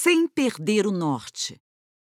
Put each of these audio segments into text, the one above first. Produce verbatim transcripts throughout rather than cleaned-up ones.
sem perder o norte.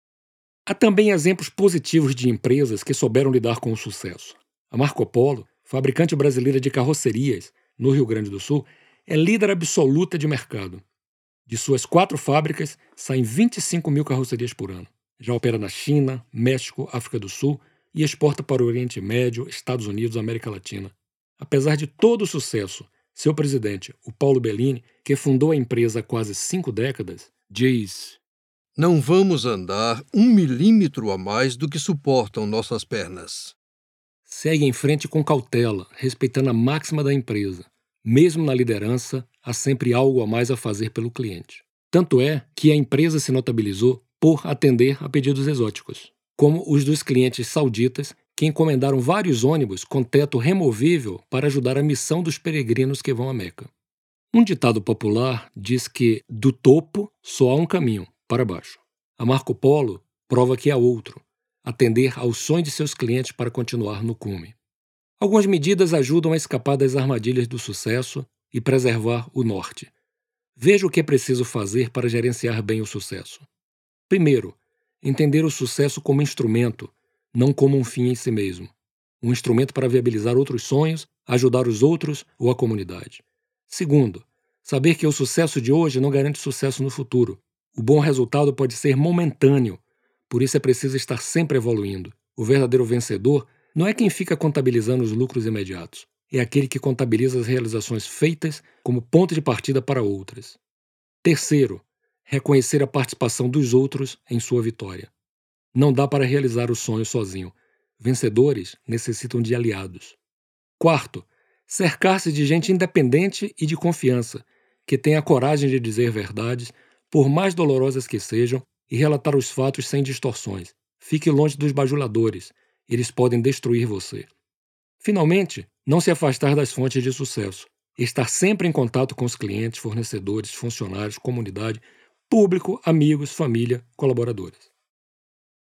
Há também exemplos positivos de empresas que souberam lidar com o sucesso. A Marco Polo, fabricante brasileira de carrocerias no Rio Grande do Sul, é líder absoluta de mercado. De suas quatro fábricas, saem vinte e cinco mil carrocerias por ano. Já opera na China, México, África do Sul e exporta para o Oriente Médio, Estados Unidos e América Latina. Apesar de todo o sucesso, seu presidente, o Paulo Bellini, que fundou a empresa há quase cinco décadas, diz: "Não vamos andar um milímetro a mais do que suportam nossas pernas." Segue em frente com cautela, respeitando a máxima da empresa. Mesmo na liderança, há sempre algo a mais a fazer pelo cliente. Tanto é que a empresa se notabilizou por atender a pedidos exóticos, como os dos clientes sauditas que encomendaram vários ônibus com teto removível para ajudar a missão dos peregrinos que vão a Meca. Um ditado popular diz que do topo só há um caminho, para baixo. A Marco Polo prova que há outro, atender aos sonhos de seus clientes para continuar no cume. Algumas medidas ajudam a escapar das armadilhas do sucesso e preservar o norte. Veja o que é preciso fazer para gerenciar bem o sucesso. Primeiro, entender o sucesso como instrumento, não como um fim em si mesmo. Um instrumento para viabilizar outros sonhos, ajudar os outros ou a comunidade. Segundo, saber que o sucesso de hoje não garante sucesso no futuro. O bom resultado pode ser momentâneo, por isso é preciso estar sempre evoluindo. O verdadeiro vencedor não é quem fica contabilizando os lucros imediatos, é aquele que contabiliza as realizações feitas como ponto de partida para outras. Terceiro, reconhecer a participação dos outros em sua vitória. Não dá para realizar o sonho sozinho. Vencedores necessitam de aliados. Quarto, cercar-se de gente independente e de confiança, que tenha a coragem de dizer verdades, por mais dolorosas que sejam, e relatar os fatos sem distorções. Fique longe dos bajuladores, eles podem destruir você. Finalmente, não se afastar das fontes de sucesso. Estar sempre em contato com os clientes, fornecedores, funcionários, comunidade, público, amigos, família, colaboradores.